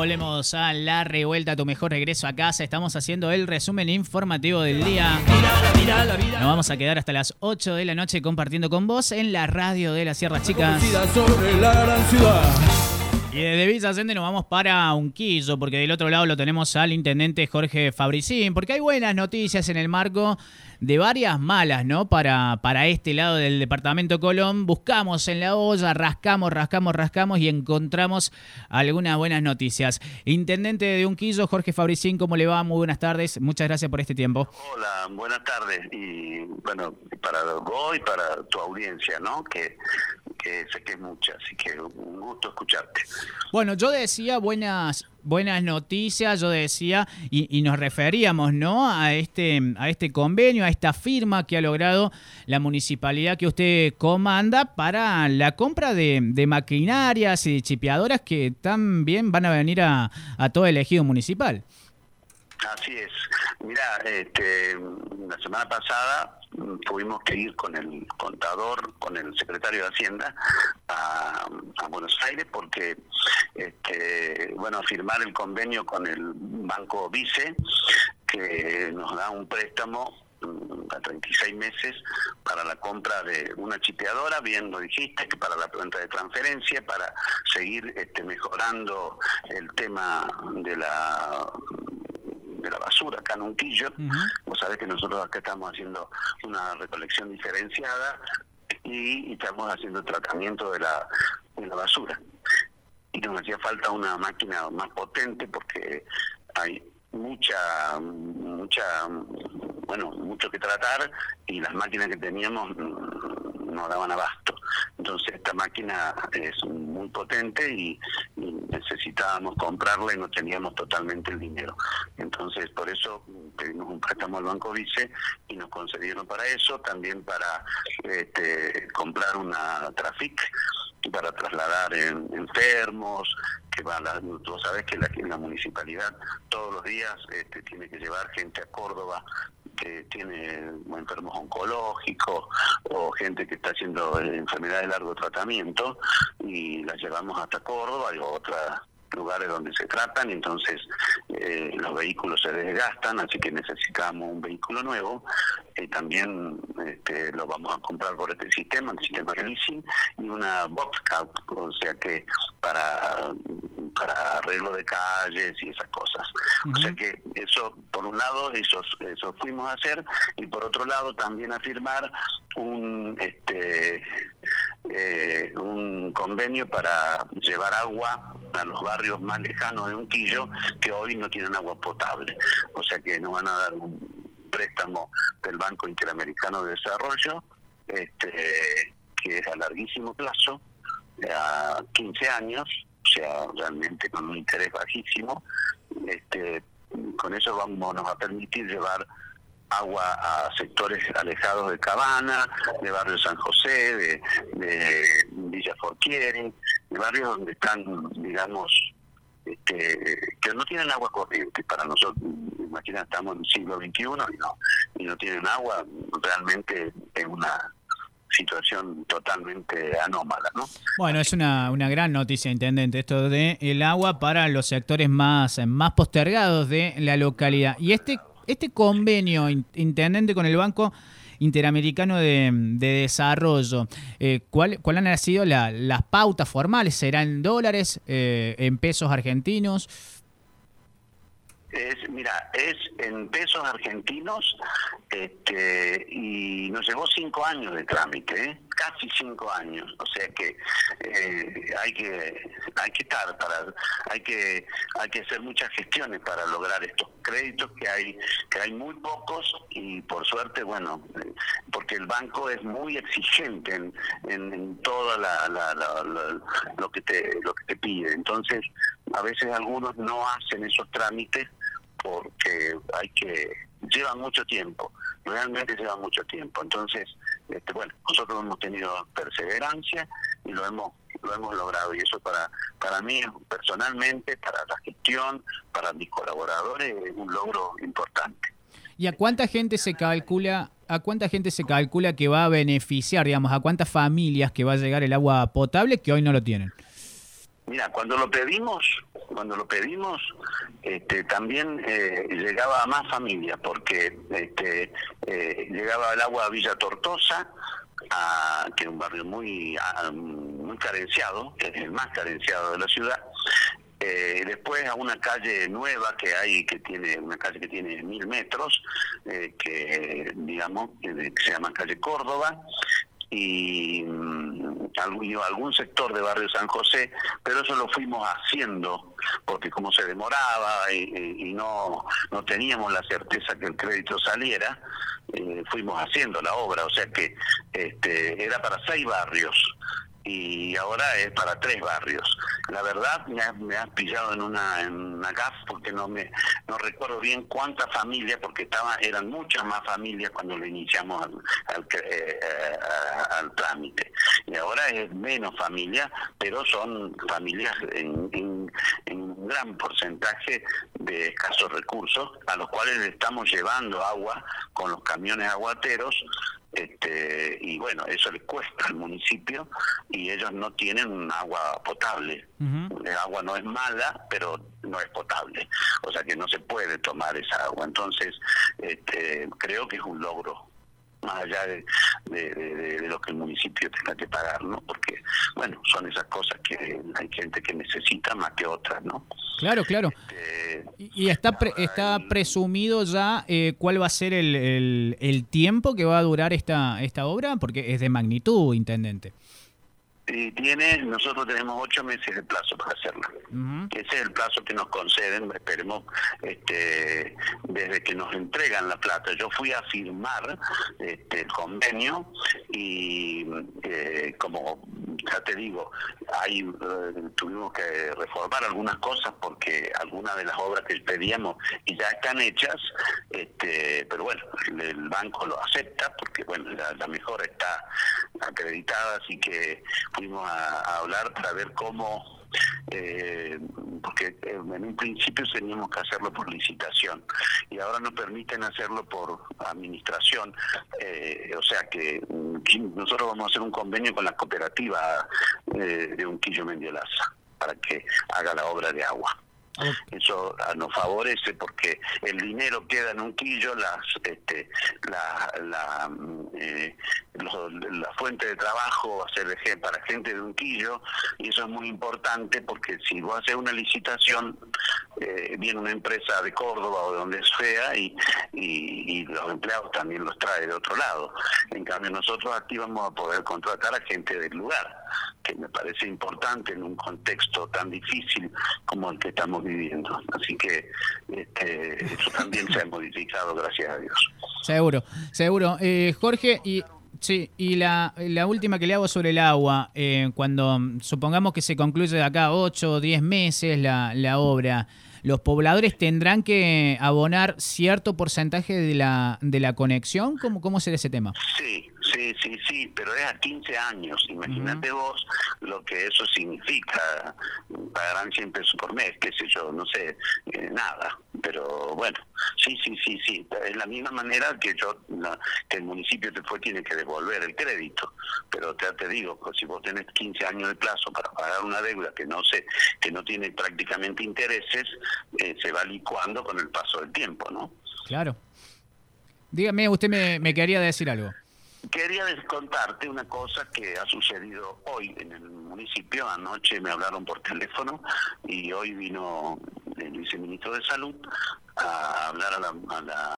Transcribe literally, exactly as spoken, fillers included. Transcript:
Volvemos a La Revuelta, tu mejor regreso a casa. Estamos haciendo el resumen informativo del día. Nos vamos a quedar hasta las ocho de la noche compartiendo con vos en la radio de las Sierras Chicas. Sobre la gran ciudad. Y desde Villa Allende nos vamos para Unquillo, porque del otro lado lo tenemos al intendente Jorge Fabricín, porque hay buenas noticias en el marco de varias malas, ¿no? Para, para este lado del departamento Colón. Buscamos en la olla, rascamos, rascamos, rascamos y encontramos algunas buenas noticias. Intendente de Unquillo, Jorge Fabricín, ¿cómo le va? Muy buenas tardes. Muchas gracias por este tiempo. Hola, buenas tardes. Y bueno, para vos y para tu audiencia, ¿no? Que, que sé que es mucha, así que un gusto escucharte. Bueno, yo decía buenas... Buenas noticias, yo decía, y, y nos referíamos, ¿no? A este, a este convenio, a esta firma que ha logrado la municipalidad que usted comanda para la compra de, de maquinarias y de chipeadoras que también van a venir a, a todo el ejido municipal. Así es. Mirá, este, la semana pasada tuvimos que ir con el contador, con el secretario de Hacienda a, a Buenos Aires porque, este, bueno, firmar el convenio con el Banco Vice, que nos da un préstamo a treinta y seis meses para la compra de una chipeadora, bien lo dijiste, que para la planta de transferencia, para seguir este, mejorando el tema de la... de la basura acá en Unquillo. Uh-huh. Vos sabés que nosotros acá estamos haciendo una recolección diferenciada y, y estamos haciendo tratamiento de la, de la basura. Y nos hacía falta una máquina más potente porque hay mucha, mucha, bueno, mucho que tratar y las máquinas que teníamos no daban abasto. Entonces esta máquina es muy potente y, y necesitábamos comprarla y no teníamos totalmente el dinero. Entonces por eso pedimos un préstamo al Banco Vice y nos concedieron para eso, también para este, comprar una Trafic para trasladar en, enfermos, que va la, tú sabés que la, la municipalidad todos los días este, tiene que llevar gente a Córdoba que tiene enfermos oncológicos o gente que está haciendo enfermedades de largo tratamiento y las llevamos hasta Córdoba y otros lugares donde se tratan, entonces eh, los vehículos se desgastan, así que necesitamos un vehículo nuevo. Eh, también este, lo vamos a comprar por este sistema, el sistema de leasing, y una Boxcar, o sea que para para arreglo de calles y esas cosas. Uh-huh. O sea que eso, por un lado, eso, eso fuimos a hacer, y por otro lado también a firmar un este eh, un convenio para llevar agua a los barrios más lejanos de Unquillo que hoy no tienen agua potable. O sea que nos van a dar un préstamo del Banco Interamericano de Desarrollo, este que es a larguísimo plazo, a quince años, o sea, realmente con un interés bajísimo. Este, con eso vamos, nos va a permitir llevar agua a sectores alejados de Cabana, de Barrio San José, de, de Villa Forquieri, de barrios donde están, digamos, este, que no tienen agua corriente. Para nosotros, imagina, estamos en el siglo veintiuno y no, y no tienen agua, realmente es una situación totalmente anómala, ¿no? Bueno, es una, una gran noticia, intendente, esto de el agua para los sectores más, más postergados de la localidad. Y este este convenio, intendente, con el Banco Interamericano de, de Desarrollo, eh, ¿cuál, ¿cuál han sido la, las pautas formales? ¿Serán en dólares, eh, en pesos argentinos? Es, mira, es en pesos argentinos, este, y nos llevó cinco años de trámite, ¿eh? Casi cinco años, o sea que eh, hay que hay que estar para hay que hay que hacer muchas gestiones para lograr estos créditos que hay que hay muy pocos y por suerte, bueno, eh, porque el banco es muy exigente en, en, en toda la, la, la, la lo que te lo que te pide. Entonces a veces algunos no hacen esos trámites porque hay que llevan mucho tiempo, realmente llevan mucho tiempo. Entonces, este, bueno, nosotros hemos tenido perseverancia y lo hemos lo hemos logrado, y eso para para mí personalmente, para la gestión, para mis colaboradores, es un logro importante. ¿Y a cuánta gente se calcula, a cuánta gente se calcula que va a beneficiar, digamos, a cuántas familias que va a llegar el agua potable que hoy no lo tienen? Mira, cuando lo pedimos, cuando lo pedimos, este, también eh, llegaba a más familias, porque este, eh, llegaba el agua a Villa Tortosa, a, que es un barrio muy, a, muy carenciado, que es el más carenciado de la ciudad. Eh, después a una calle nueva que hay, que tiene una calle que tiene mil metros, eh, que digamos que se llama calle Córdoba, y um, algún, algún sector de barrio San José, pero eso lo fuimos haciendo porque como se demoraba y, y no no teníamos la certeza que el crédito saliera, eh, fuimos haciendo la obra, o sea que este era para seis barrios y ahora es para tres barrios. La verdad me has, me has pillado en una en una gaf porque no me no recuerdo bien cuántas familias, porque estaba eran muchas más familias cuando le iniciamos al, al, eh, al trámite, y ahora es menos familias, pero son familias en, en, en un gran porcentaje de escasos recursos, a los cuales le estamos llevando agua con los camiones aguateros. Este, y bueno, eso les cuesta al municipio y ellos no tienen agua potable. Uh-huh. El agua no es mala, pero no es potable, o sea que no se puede tomar esa agua. Entonces, este, creo que es un logro, más allá de, de, de, de lo que el municipio tenga que pagar, ¿no? Porque, bueno, son esas cosas que hay gente que necesita más que otras, ¿no? Claro, claro. Este, y está pre, está presumido ya eh, cuál va a ser el, el, el tiempo que va a durar esta, esta obra, porque es de magnitud, intendente. Y tiene, nosotros tenemos ocho meses de plazo para hacerlo. Uh-huh. Ese es el plazo que nos conceden, esperemos, este, desde que nos entregan la plata. Yo fui a firmar este, el convenio y, eh, como ya te digo, ahí eh, tuvimos que reformar algunas cosas porque algunas de las obras que pedíamos y ya están hechas, este, pero bueno, el, el banco lo acepta porque, bueno, la, la mejora está acreditada, así que fuimos a, a hablar para ver cómo, eh, porque en un principio teníamos que hacerlo por licitación y ahora nos permiten hacerlo por administración, eh, o sea que nosotros vamos a hacer un convenio con la cooperativa eh, de Unquillo Mendiolaza para que haga la obra de agua. Eso nos favorece porque el dinero queda en Unquillo, las, este, la, la, eh, los, la fuente de trabajo va a ser de, para gente de Unquillo, y eso es muy importante porque si vos haces una licitación, eh, viene una empresa de Córdoba o de donde sea y, y, y los empleados también los trae de otro lado. En cambio nosotros aquí vamos a poder contratar a gente del lugar, que me parece importante en un contexto tan difícil como el que estamos viviendo. Así que este, eso también se ha modificado, gracias a Dios. Seguro, seguro. Eh, Jorge, y sí, y la, la última que le hago sobre el agua, eh, cuando supongamos que se concluye de acá ocho o diez meses la, la obra, ¿los pobladores tendrán que abonar cierto porcentaje de la de la conexión? ¿Cómo, cómo será ese tema? Sí, sí, sí, sí, pero es a quince años. Imagínate uh-huh. vos lo que eso significa. Pagarán cien pesos por mes, qué sé yo, no sé, eh, nada. Pero bueno, sí, sí, sí, sí. Es la misma manera que yo la, que el municipio después tiene que devolver el crédito. Pero ya te digo, pues, si vos tenés quince años de plazo para pagar una deuda que no sé, que no tiene prácticamente intereses, eh, se va licuando con el paso del tiempo, ¿no? Claro. Dígame, usted me, me quería decir algo. Quería contarte una cosa que ha sucedido hoy en el municipio. Anoche me hablaron por teléfono y hoy vino el viceministro de Salud a hablar a la, a la,